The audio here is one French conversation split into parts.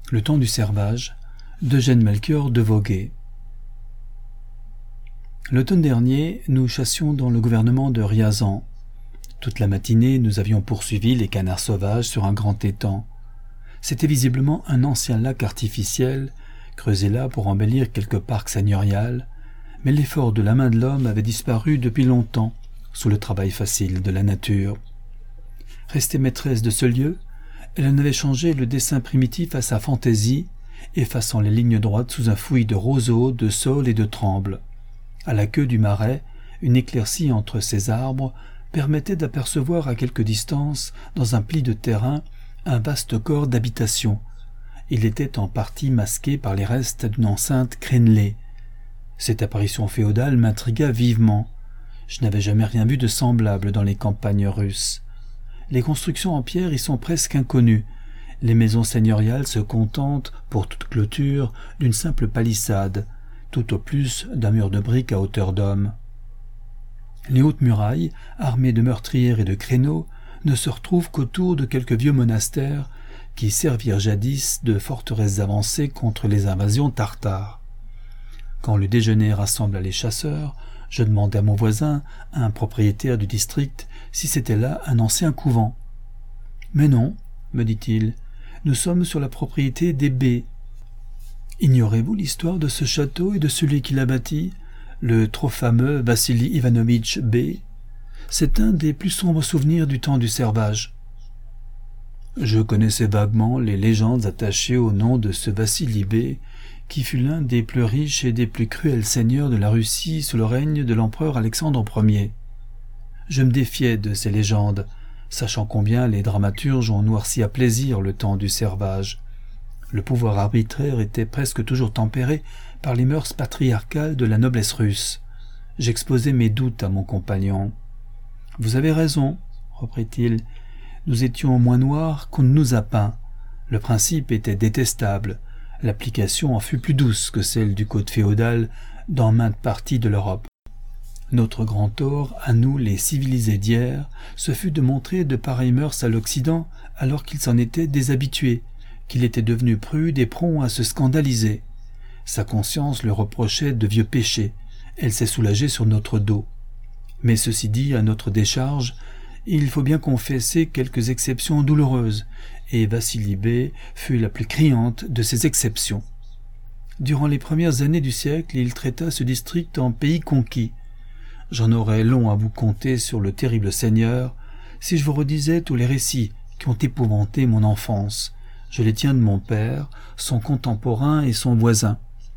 Le temps du servage d'Eugène Melchior de Voguet. L'automne dernier, nous chassions dans le gouvernement de Riazan. Toute la matinée, nous avions poursuivi les canards sauvages sur un grand étang. C'était visiblement un ancien lac artificiel, creusé là pour embellir quelque parc seigneurial, mais l'effort de la main de l'homme avait disparu depuis longtemps, sous le travail facile de la nature. Restée maîtresse de ce lieu, elle en avait changé le dessin primitif à sa fantaisie, effaçant les lignes droites sous un fouillis de roseaux, de saules et de trembles. À la queue du marais, une éclaircie entre ces arbres permettait d'apercevoir à quelque distance, dans un pli de terrain, un vaste corps d'habitation. Il était en partie masqué par les restes d'une enceinte crénelée. Cette apparition féodale m'intrigua vivement. Je n'avais jamais rien vu de semblable dans les campagnes russes. Les constructions en pierre y sont presque inconnues. Les maisons seigneuriales se contentent, pour toute clôture, d'une simple palissade, tout au plus d'un mur de briques à hauteur d'homme. Les hautes murailles, armées de meurtrières et de créneaux, ne se retrouvent qu'autour de quelques vieux monastères qui servirent jadis de forteresses avancées contre les invasions tartares. Quand le déjeuner rassembla les chasseurs, je demandai à mon voisin, un propriétaire du district, si c'était là un ancien couvent. « Mais non, me dit-il, nous sommes sur la propriété des B. Ignorez-vous l'histoire de ce château et de celui qui l'a bâti, le trop fameux Vassili Ivanovitch B. C'est un des plus sombres souvenirs du temps du servage. » Je connaissais vaguement les légendes attachées au nom de ce Vassili B, qui fut l'un des plus riches et des plus cruels seigneurs de la Russie sous le règne de l'empereur Alexandre Ier. Je me défiais de ces légendes, sachant combien les dramaturges ont noirci à plaisir le temps du servage. Le pouvoir arbitraire était presque toujours tempéré par les mœurs patriarcales de la noblesse russe. J'exposai mes doutes à mon compagnon. « Vous avez raison, reprit-il, nous étions moins noirs qu'on ne nous a peint. Le principe était détestable. L'application en fut plus douce que celle du code féodal dans maintes parties de l'Europe. Notre grand tort, à nous les civilisés d'hier, ce fut de montrer de pareilles mœurs à l'Occident alors qu'il s'en était déshabitué, qu'il était devenu prude et prompt à se scandaliser. Sa conscience le reprochait de vieux péchés, elle s'est soulagée sur notre dos. Mais ceci dit, à notre décharge, il faut bien confesser quelques exceptions douloureuses, et Vassili B fut la plus criante de ces exceptions. Durant les premières années du siècle, il traita ce district en pays conquis. J'en aurais long à vous conter sur le terrible seigneur, si je vous redisais tous les récits qui ont épouvanté mon enfance. Je les tiens de mon père, son contemporain et son voisin.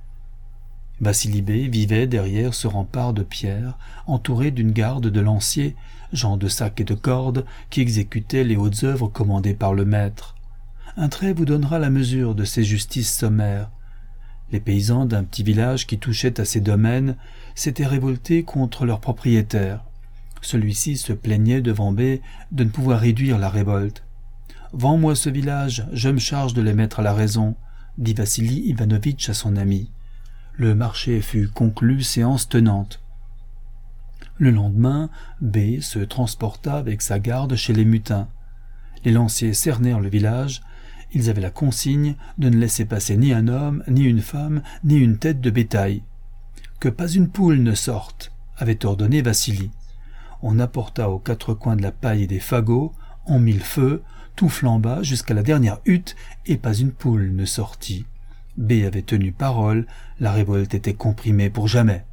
Vassili B vivait derrière ce rempart de pierre, entouré d'une garde de lanciers, gens de sacs et de cordes, qui exécutaient les hautes œuvres commandées par le maître. Un trait vous donnera la mesure de ces justices sommaires. Les paysans d'un petit village qui touchait à ces domaines s'étaient révoltés contre leur propriétaire. Celui-ci se plaignait devant B de ne pouvoir réduire la révolte. « Vends-moi ce village, je me charge de les mettre à la raison, » dit Vassili Ivanovitch à son ami. Le marché fut conclu, séance tenante. Le lendemain, B se transporta avec sa garde chez les mutins. Les lanciers cernèrent le village. Ils avaient la consigne de ne laisser passer ni un homme, ni une femme, ni une tête de bétail. Que pas une poule ne sorte, avait ordonné Vassili. On apporta aux quatre coins de la paille et des fagots, on mit le feu, tout flamba jusqu'à la dernière hutte, et pas une poule ne sortit. B avait tenu parole, la révolte était comprimée pour jamais.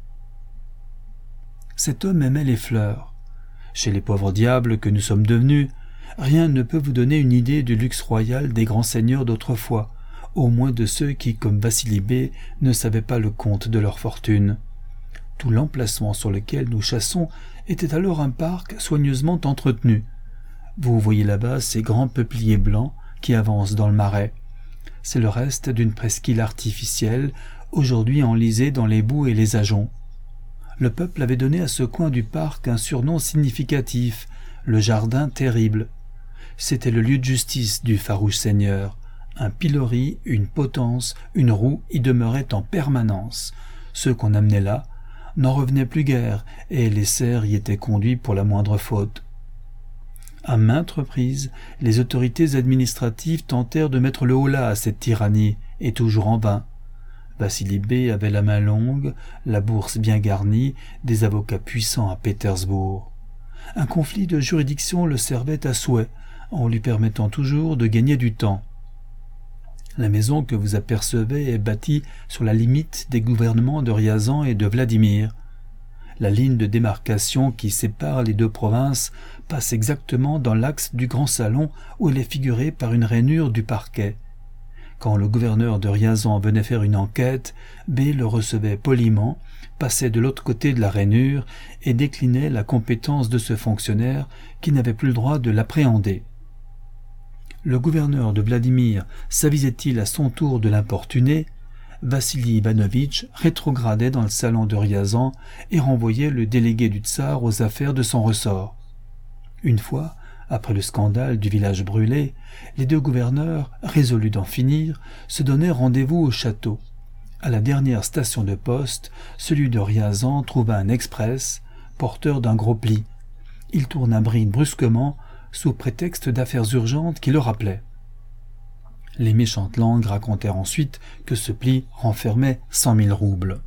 Cet homme aimait les fleurs. Chez les pauvres diables que nous sommes devenus, rien ne peut vous donner une idée du luxe royal des grands seigneurs d'autrefois, au moins de ceux qui, comme Vassili B, ne savaient pas le compte de leur fortune. Tout l'emplacement sur lequel nous chassons était alors un parc soigneusement entretenu. Vous voyez là-bas ces grands peupliers blancs qui avancent dans le marais. C'est le reste d'une presqu'île artificielle, aujourd'hui enlisée dans les boues et les ajoncs. Le peuple avait donné à ce coin du parc un surnom significatif, le jardin terrible. C'était le lieu de justice du farouche seigneur. Un pilori, une potence, une roue y demeuraient en permanence. Ceux qu'on amenait là n'en revenaient plus guère, et les cerfs y étaient conduits pour la moindre faute. À maintes reprises, les autorités administratives tentèrent de mettre le holà à cette tyrannie, et toujours en vain. Vassili B avait la main longue, la bourse bien garnie, des avocats puissants à Pétersbourg. Un conflit de juridiction le servait à souhait, en lui permettant toujours de gagner du temps. La maison que vous apercevez est bâtie sur la limite des gouvernements de Riazan et de Vladimir. La ligne de démarcation qui sépare les deux provinces passe exactement dans l'axe du grand salon où elle est figurée par une rainure du parquet. Quand le gouverneur de Riazan venait faire une enquête, B le recevait poliment, passait de l'autre côté de la rainure et déclinait la compétence de ce fonctionnaire qui n'avait plus le droit de l'appréhender. Le gouverneur de Vladimir s'avisait-il à son tour de l'importuner, Vassili Ivanovitch rétrogradait dans le salon de Riazan et renvoyait le délégué du tsar aux affaires de son ressort. Une fois, après le scandale du village brûlé, les deux gouverneurs, résolus d'en finir, se donnaient rendez-vous au château. À la dernière station de poste, celui de Riazan trouva un express, porteur d'un gros pli. Il tourna bride brusquement, sous prétexte d'affaires urgentes qui le rappelaient. Les méchantes langues racontèrent ensuite que ce pli renfermait 100 000 roubles.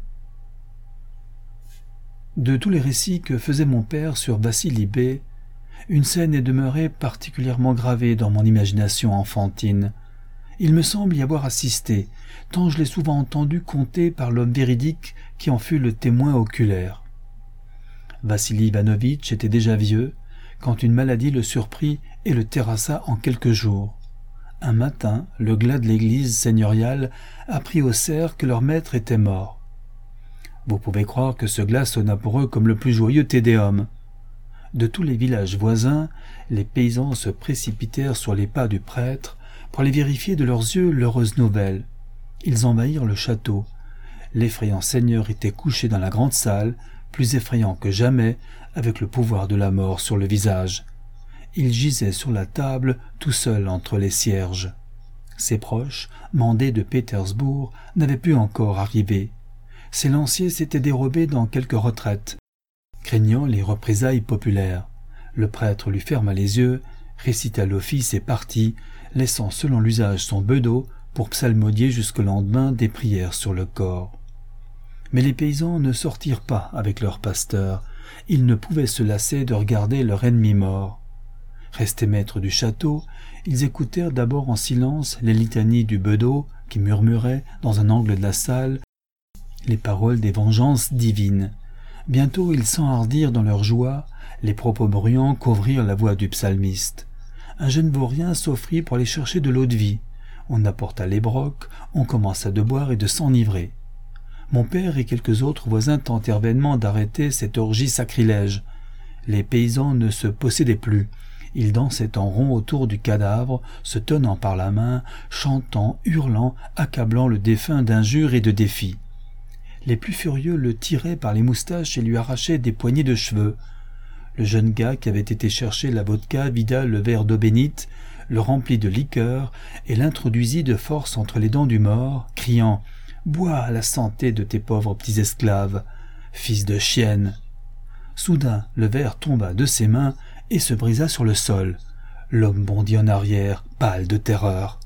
De tous les récits que faisait mon père sur Vassili B, une scène est demeurée particulièrement gravée dans mon imagination enfantine. Il me semble y avoir assisté, tant je l'ai souvent entendu conter par l'homme véridique qui en fut le témoin oculaire. Vassili Ivanovitch était déjà vieux, quand une maladie le surprit et le terrassa en quelques jours. Un matin, le glas de l'église seigneuriale apprit aux serfs que leur maître était mort. Vous pouvez croire que ce glas sonna pour eux comme le plus joyeux Te Deum. De tous les villages voisins, les paysans se précipitèrent sur les pas du prêtre pour aller vérifier de leurs yeux l'heureuse nouvelle. Ils envahirent le château. L'effrayant seigneur était couché dans la grande salle, plus effrayant que jamais, avec le pouvoir de la mort sur le visage. Il gisait sur la table, tout seul entre les cierges. Ses proches, mandés de Pétersbourg, n'avaient pu encore arriver. Ses lanciers s'étaient dérobés dans quelques retraites, craignant les représailles populaires. Le prêtre lui ferma les yeux, récita l'office et partit, laissant selon l'usage son bedeau pour psalmodier jusqu'au lendemain des prières sur le corps. Mais les paysans ne sortirent pas avec leur pasteur. Ils ne pouvaient se lasser de regarder leur ennemi mort. Restés maîtres du château, ils écoutèrent d'abord en silence les litanies du bedeau qui murmurait dans un angle de la salle les paroles des vengeances divines. Bientôt ils s'enhardirent dans leur joie, les propos bruyants couvrirent la voix du psalmiste. Un jeune vaurien s'offrit pour aller chercher de l'eau-de-vie. On apporta les brocs, on commença de boire et de s'enivrer. Mon père et quelques autres voisins tentèrent vainement d'arrêter cette orgie sacrilège. Les paysans ne se possédaient plus. Ils dansaient en rond autour du cadavre, se tenant par la main, chantant, hurlant, accablant le défunt d'injures et de défis. Les plus furieux le tiraient par les moustaches et lui arrachaient des poignées de cheveux. Le jeune gars qui avait été chercher la vodka vida le verre d'eau bénite, le remplit de liqueur et l'introduisit de force entre les dents du mort, criant « Bois à la santé de tes pauvres petits esclaves, fils de chienne !» Soudain, le verre tomba de ses mains et se brisa sur le sol. L'homme bondit en arrière, pâle de terreur.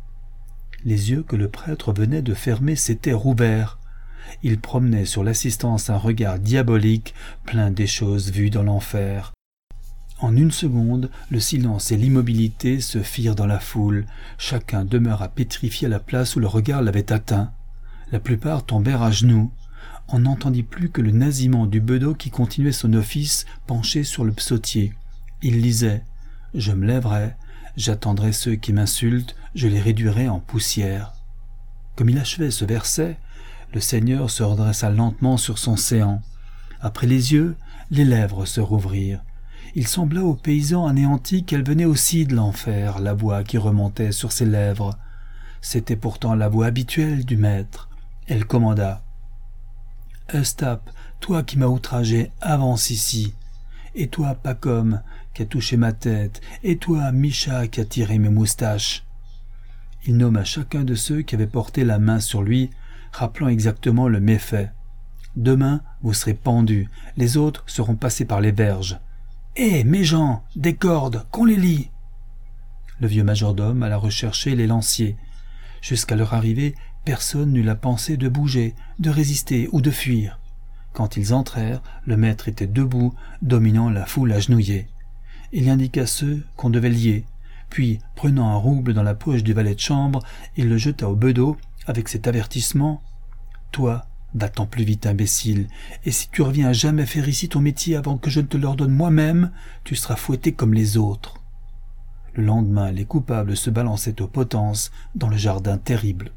Les yeux que le prêtre venait de fermer s'étaient rouverts. Il promenait sur l'assistance un regard diabolique, plein des choses vues dans l'enfer. En une seconde, le silence et l'immobilité se firent dans la foule. Chacun demeura pétrifié à la place où le regard l'avait atteint. La plupart tombèrent à genoux. On n'entendit plus que le nasillement du bedeau qui continuait son office penché sur le psautier. Il lisait « Je me lèverai, j'attendrai ceux qui m'insultent, je les réduirai en poussière. » Comme il achevait ce verset, le Seigneur se redressa lentement sur son séant. Après les yeux, les lèvres se rouvrirent. Il sembla aux paysans anéantis qu'elle venait aussi de l'enfer, la voix qui remontait sur ses lèvres. C'était pourtant la voix habituelle du maître. Elle commanda « Estap, toi qui m'as outragé, avance ici. Et toi, Pacom, qui a touché ma tête. Et toi, Micha, qui a tiré mes moustaches. » Il nomma chacun de ceux qui avaient porté la main sur lui, rappelant exactement le méfait. « Demain, vous serez pendus, les autres seront passés par les verges. » Hé, méjean, des cordes, qu'on les lie !» Le vieux majordome alla rechercher les lanciers. Jusqu'à leur arrivée, personne n'eut la pensée de bouger, de résister ou de fuir. Quand ils entrèrent, le maître était debout, dominant la foule agenouillée. Il indiqua ceux qu'on devait lier, puis, prenant un rouble dans la poche du valet de chambre, il le jeta au bedeau avec cet avertissement: « Toi, va-t'en plus vite, imbécile, et si tu reviens à jamais faire ici ton métier avant que je ne te l'ordonne moi-même, tu seras fouetté comme les autres. » Le lendemain, les coupables se balançaient aux potences dans le jardin terrible.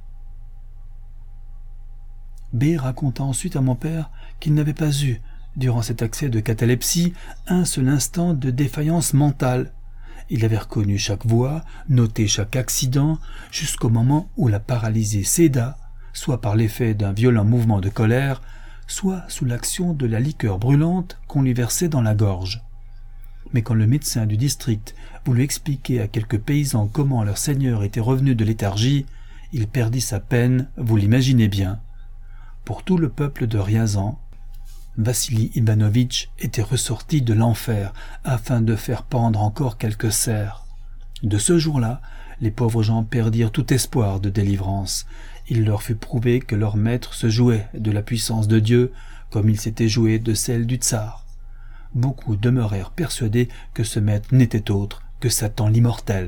B raconta ensuite à mon père qu'il n'avait pas eu, durant cet accès de catalepsie, un seul instant de défaillance mentale. Il avait reconnu chaque voix, noté chaque accident, jusqu'au moment où la paralysie céda, soit par l'effet d'un violent mouvement de colère, soit sous l'action de la liqueur brûlante qu'on lui versait dans la gorge. Mais quand le médecin du district voulut expliquer à quelques paysans comment leur seigneur était revenu de léthargie, il perdit sa peine, vous l'imaginez bien. Pour tout le peuple de Riazan, Vassili Ivanovitch était ressorti de l'enfer afin de faire pendre encore quelques cerfs. De ce jour-là, les pauvres gens perdirent tout espoir de délivrance. Il leur fut prouvé que leur maître se jouait de la puissance de Dieu comme il s'était joué de celle du tsar. Beaucoup demeurèrent persuadés que ce maître n'était autre que Satan l'immortel.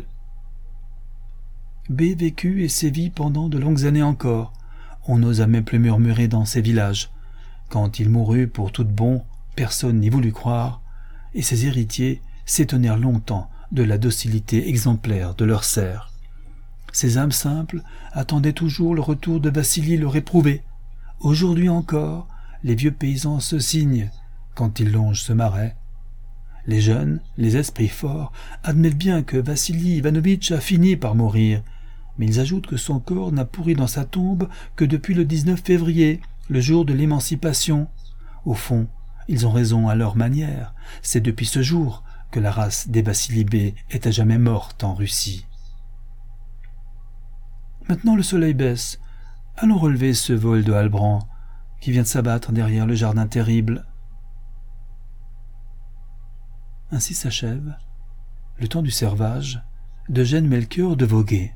B vécut et sévit pendant de longues années encore. On n'osa même plus murmurer dans ces villages. Quand il mourut pour tout de bon, personne n'y voulut croire, et ses héritiers s'étonnèrent longtemps de la docilité exemplaire de leurs serfs. Ces âmes simples attendaient toujours le retour de Vassili le réprouvé. Aujourd'hui encore, les vieux paysans se signent quand ils longent ce marais. Les jeunes, les esprits forts, admettent bien que Vassili Ivanovitch a fini par mourir, mais ils ajoutent que son corps n'a pourri dans sa tombe que depuis le 19 février, le jour de l'émancipation. Au fond, ils ont raison à leur manière. C'est depuis ce jour que la race des Vassilibés est à jamais morte en Russie. Maintenant le soleil baisse. Allons relever ce vol de Halbrand qui vient de s'abattre derrière le jardin terrible. Ainsi s'achève Le temps du servage d'Eugène Melchior de Voguet.